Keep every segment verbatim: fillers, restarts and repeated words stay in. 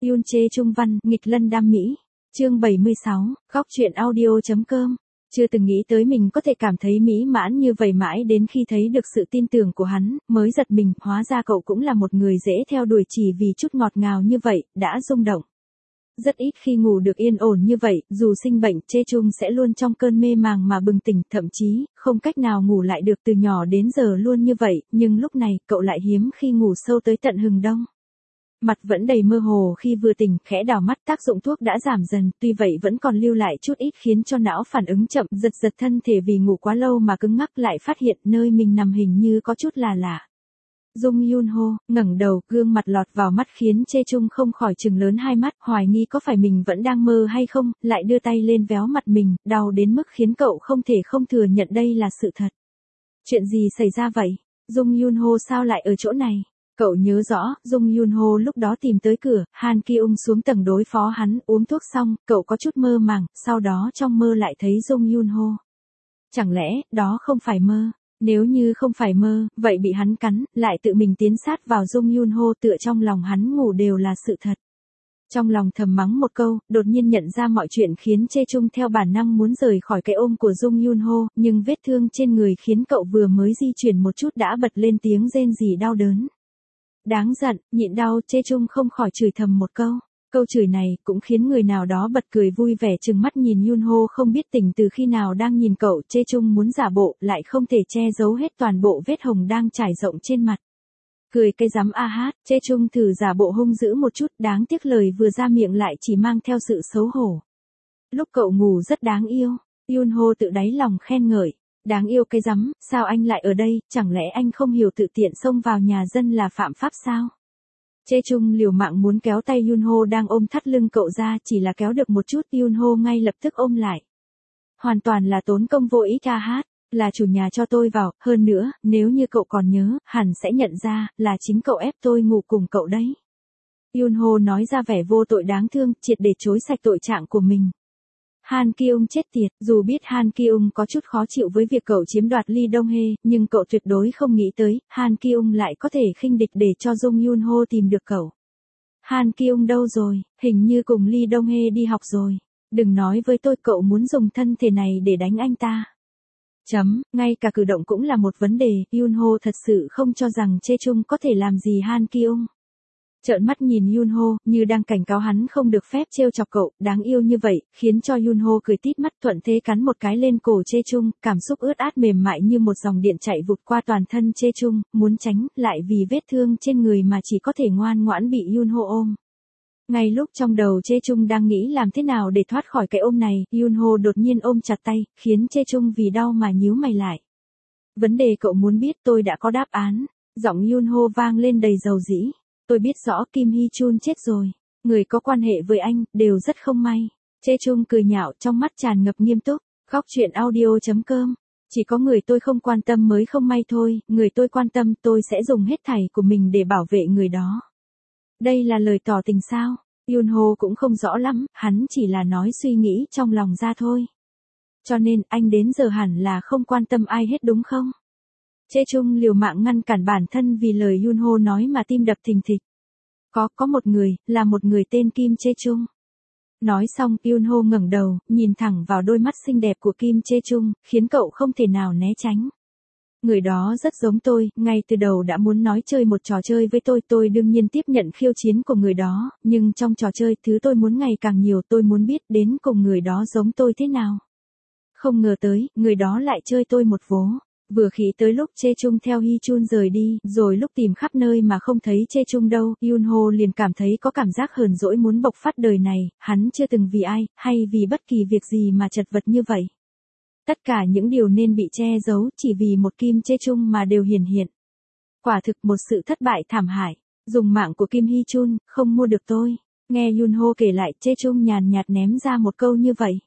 Yoon Chae Chung văn, nghịch lân đam mỹ. Chương bảy mươi sáu, góc truyện audio.com. Chưa từng nghĩ tới mình có thể cảm thấy mỹ mãn như vậy mãi đến khi thấy được sự tin tưởng của hắn, mới giật mình, hóa ra cậu cũng là một người dễ theo đuổi chỉ vì chút ngọt ngào như vậy, đã rung động. Rất ít khi ngủ được yên ổn như vậy, dù sinh bệnh, Chae Chung sẽ luôn trong cơn mê màng mà bừng tỉnh, thậm chí, không cách nào ngủ lại được từ nhỏ đến giờ luôn như vậy, nhưng lúc này, cậu lại hiếm khi ngủ sâu tới tận hừng đông. Mặt vẫn đầy mơ hồ khi vừa tỉnh, khẽ đảo mắt, tác dụng thuốc đã giảm dần, tuy vậy vẫn còn lưu lại chút ít khiến cho não phản ứng chậm, giật giật thân thể vì ngủ quá lâu mà cứng ngắc, lại phát hiện nơi mình nằm hình như có chút là lạ. Jung Yoon Ho ngẩng đầu, gương mặt lọt vào mắt khiến Chae Chung không khỏi trừng lớn hai mắt, hoài nghi có phải mình vẫn đang mơ hay không, lại đưa tay lên véo mặt mình, đau đến mức khiến cậu không thể không thừa nhận đây là sự thật. Chuyện gì xảy ra vậy? Jung Yoon Ho sao lại ở chỗ này? Cậu nhớ rõ, Jung Yoon Ho lúc đó tìm tới cửa, Han Ki-ung xuống tầng đối phó hắn, uống thuốc xong, cậu có chút mơ màng, sau đó trong mơ lại thấy Jung Yoon Ho. Chẳng lẽ, đó không phải mơ? Nếu như không phải mơ, vậy bị hắn cắn, lại tự mình tiến sát vào Jung Yoon Ho tựa trong lòng hắn ngủ đều là sự thật. Trong lòng thầm mắng một câu, đột nhiên nhận ra mọi chuyện khiến Chae Chung theo bản năng muốn rời khỏi cái ôm của Jung Yoon Ho, nhưng vết thương trên người khiến cậu vừa mới di chuyển một chút đã bật lên tiếng rên rỉ đau đớn. Đáng giận, nhịn đau, Chae Chung không khỏi chửi thầm một câu. Câu chửi này cũng khiến người nào đó bật cười vui vẻ trừng mắt nhìn Yoon Ho không biết tỉnh từ khi nào đang nhìn cậu. Chae Chung muốn giả bộ, lại không thể che giấu hết toàn bộ vết hồng đang trải rộng trên mặt. Cười cái rắm a hát, Chae Chung thử giả bộ hung dữ một chút, đáng tiếc lời vừa ra miệng lại chỉ mang theo sự xấu hổ. Lúc cậu ngủ rất đáng yêu, Yoon Ho tự đáy lòng khen ngợi. Đáng yêu cái rắm, sao anh lại ở đây, chẳng lẽ anh không hiểu tự tiện xông vào nhà dân là phạm pháp sao? Chae Chung liều mạng muốn kéo tay Yoon Ho đang ôm thắt lưng cậu ra, chỉ là kéo được một chút, Yoon Ho ngay lập tức ôm lại. Hoàn toàn là tốn công vô ích a hát, là chủ nhà cho tôi vào, hơn nữa, nếu như cậu còn nhớ, hẳn sẽ nhận ra, là chính cậu ép tôi ngủ cùng cậu đấy. Yoon Ho nói ra vẻ vô tội đáng thương, triệt để chối sạch tội trạng của mình. Han Ki-ung chết tiệt, dù biết Han Ki-ung có chút khó chịu với việc cậu chiếm đoạt Lee Dong-hye, nhưng cậu tuyệt đối không nghĩ tới, Han Ki-ung lại có thể khinh địch để cho Jung Yoon Ho tìm được cậu. Han Ki-ung đâu rồi, hình như cùng Lee Dong-hye đi học rồi. Đừng nói với tôi cậu muốn dùng thân thể này để đánh anh ta. Chấm, ngay cả cử động cũng là một vấn đề, Yoon Ho thật sự không cho rằng Chae Chung có thể làm gì Han Ki-ung. Trợn mắt nhìn Yoon Ho, như đang cảnh cáo hắn không được phép trêu chọc cậu, đáng yêu như vậy, khiến cho Yoon Ho cười tít mắt thuận thế cắn một cái lên cổ Chae Chung, cảm xúc ướt át mềm mại như một dòng điện chạy vụt qua toàn thân Chae Chung, muốn tránh, lại vì vết thương trên người mà chỉ có thể ngoan ngoãn bị Yoon Ho ôm. Ngay lúc trong đầu Chae Chung đang nghĩ làm thế nào để thoát khỏi cái ôm này, Yoon Ho đột nhiên ôm chặt tay, khiến Chae Chung vì đau mà nhíu mày lại. Vấn đề cậu muốn biết tôi đã có đáp án, giọng Yoon Ho vang lên đầy dầu dĩ. Tôi biết rõ Kim Hee Chun chết rồi, người có quan hệ với anh, đều rất không may. Chae Chung cười nhạo trong mắt tràn ngập nghiêm túc, góc truyện audio.com. Chỉ có người tôi không quan tâm mới không may thôi, người tôi quan tâm tôi sẽ dùng hết thảy của mình để bảo vệ người đó. Đây là lời tỏ tình sao? Yoon Ho cũng không rõ lắm, hắn chỉ là nói suy nghĩ trong lòng ra thôi. Cho nên anh đến giờ hẳn là không quan tâm ai hết đúng không? Chae Chung liều mạng ngăn cản bản thân vì lời Yoon Ho nói mà tim đập thình thịch. Có, có một người, là một người tên Kim Chae Chung. Nói xong, Yoon Ho ngẩng đầu, nhìn thẳng vào đôi mắt xinh đẹp của Kim Chae Chung, khiến cậu không thể nào né tránh. Người đó rất giống tôi, ngay từ đầu đã muốn nói chơi một trò chơi với tôi, tôi đương nhiên tiếp nhận khiêu chiến của người đó, nhưng trong trò chơi, thứ tôi muốn ngày càng nhiều, tôi muốn biết đến cùng người đó giống tôi thế nào. Không ngờ tới, người đó lại chơi tôi một vố. Vừa nghĩ tới lúc Chae Chung theo Hee Chun rời đi, rồi lúc tìm khắp nơi mà không thấy Chae Chung đâu, Yoon Ho liền cảm thấy có cảm giác hờn dỗi muốn bộc phát đời này, hắn chưa từng vì ai, hay vì bất kỳ việc gì mà chật vật như vậy. Tất cả những điều nên bị che giấu chỉ vì một Kim Chae Chung mà đều hiển hiện. Quả thực một sự thất bại thảm hại, dùng mạng của Kim Hee Chun, không mua được tôi. Nghe Yoon Ho kể lại, Chae Chung nhàn nhạt ném ra một câu như vậy.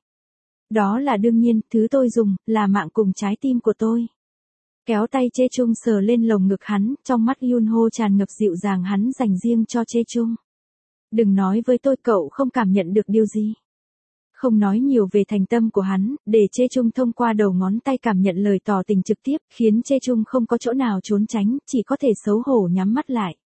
Đó là đương nhiên, thứ tôi dùng, là mạng cùng trái tim của tôi. Kéo tay Chae Chung sờ lên lồng ngực hắn, trong mắt Yoon Ho tràn ngập dịu dàng hắn dành riêng cho Chae Chung. Đừng nói với tôi cậu không cảm nhận được điều gì. Không nói nhiều về thành tâm của hắn, để Chae Chung thông qua đầu ngón tay cảm nhận lời tỏ tình trực tiếp, khiến Chae Chung không có chỗ nào trốn tránh, chỉ có thể xấu hổ nhắm mắt lại.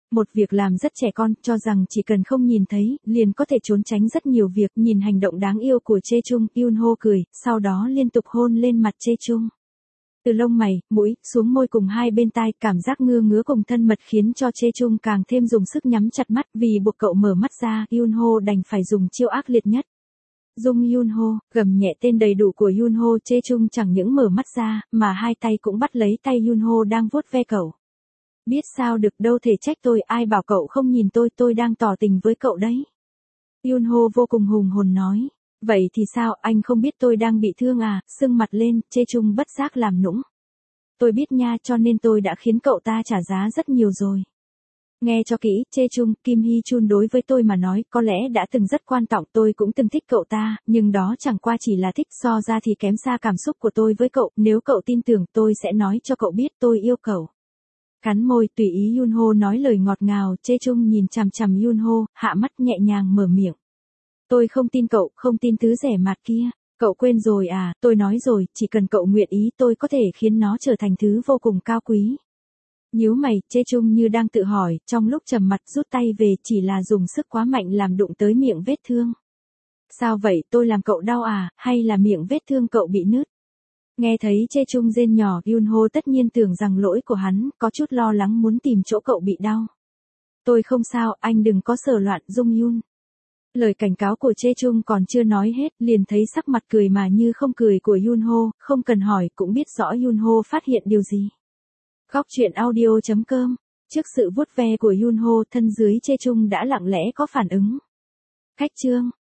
Một việc làm rất trẻ con, cho rằng chỉ cần không nhìn thấy, liền có thể trốn tránh rất nhiều việc. Nhìn hành động đáng yêu của Chae Chung, Yoon Ho cười, sau đó liên tục hôn lên mặt Chae Chung. Từ lông mày, mũi, xuống môi cùng hai bên tai, cảm giác ngưa ngứa cùng thân mật khiến cho Chae Chung càng thêm dùng sức nhắm chặt mắt. Vì buộc cậu mở mắt ra, Yoon Ho đành phải dùng chiêu ác liệt nhất. Dung Yoon Ho, gầm nhẹ tên đầy đủ của Yoon Ho. Chae Chung chẳng những mở mắt ra, mà hai tay cũng bắt lấy tay Yoon Ho đang vuốt ve cậu. Biết sao được, đâu thể trách tôi, ai bảo cậu không nhìn tôi, tôi đang tỏ tình với cậu đấy. Yoon Ho vô cùng hùng hồn nói. Vậy thì sao, anh không biết tôi đang bị thương à? Sưng mặt lên, Chae Chung bất giác làm nũng. Tôi biết nha, cho nên tôi đã khiến cậu ta trả giá rất nhiều rồi. Nghe cho kỹ, Chae Chung, Kim Hee Chun đối với tôi mà nói, có lẽ đã từng rất quan trọng, tôi cũng từng thích cậu ta, nhưng đó chẳng qua chỉ là thích, so ra thì kém xa cảm xúc của tôi với cậu, nếu cậu tin tưởng, tôi sẽ nói cho cậu biết tôi yêu cậu. Cắn môi, tùy ý Yoon Ho nói lời ngọt ngào, Chae Chung nhìn chằm chằm Yoon Ho, hạ mắt nhẹ nhàng mở miệng. Tôi không tin cậu, không tin thứ rẻ mạt kia. Cậu quên rồi à, tôi nói rồi, chỉ cần cậu nguyện ý tôi có thể khiến nó trở thành thứ vô cùng cao quý. Nhíu mày, Chae Chung như đang tự hỏi, trong lúc trầm mặt rút tay về chỉ là dùng sức quá mạnh làm đụng tới miệng vết thương. Sao vậy, tôi làm cậu đau à, hay là miệng vết thương cậu bị nứt? Nghe thấy Chae Chung rên nhỏ, Yoon Ho tất nhiên tưởng rằng lỗi của hắn, có chút lo lắng muốn tìm chỗ cậu bị đau. Tôi không sao, anh đừng có sờ loạn, Dung Yoon. Lời cảnh cáo của Chae Chung còn chưa nói hết, liền thấy sắc mặt cười mà như không cười của Yoon Ho, không cần hỏi cũng biết rõ Yoon Ho phát hiện điều gì. Góc truyện audio chấm com. Trước sự vuốt ve của Yoon Ho, thân dưới Chae Chung đã lặng lẽ có phản ứng. Khách chương.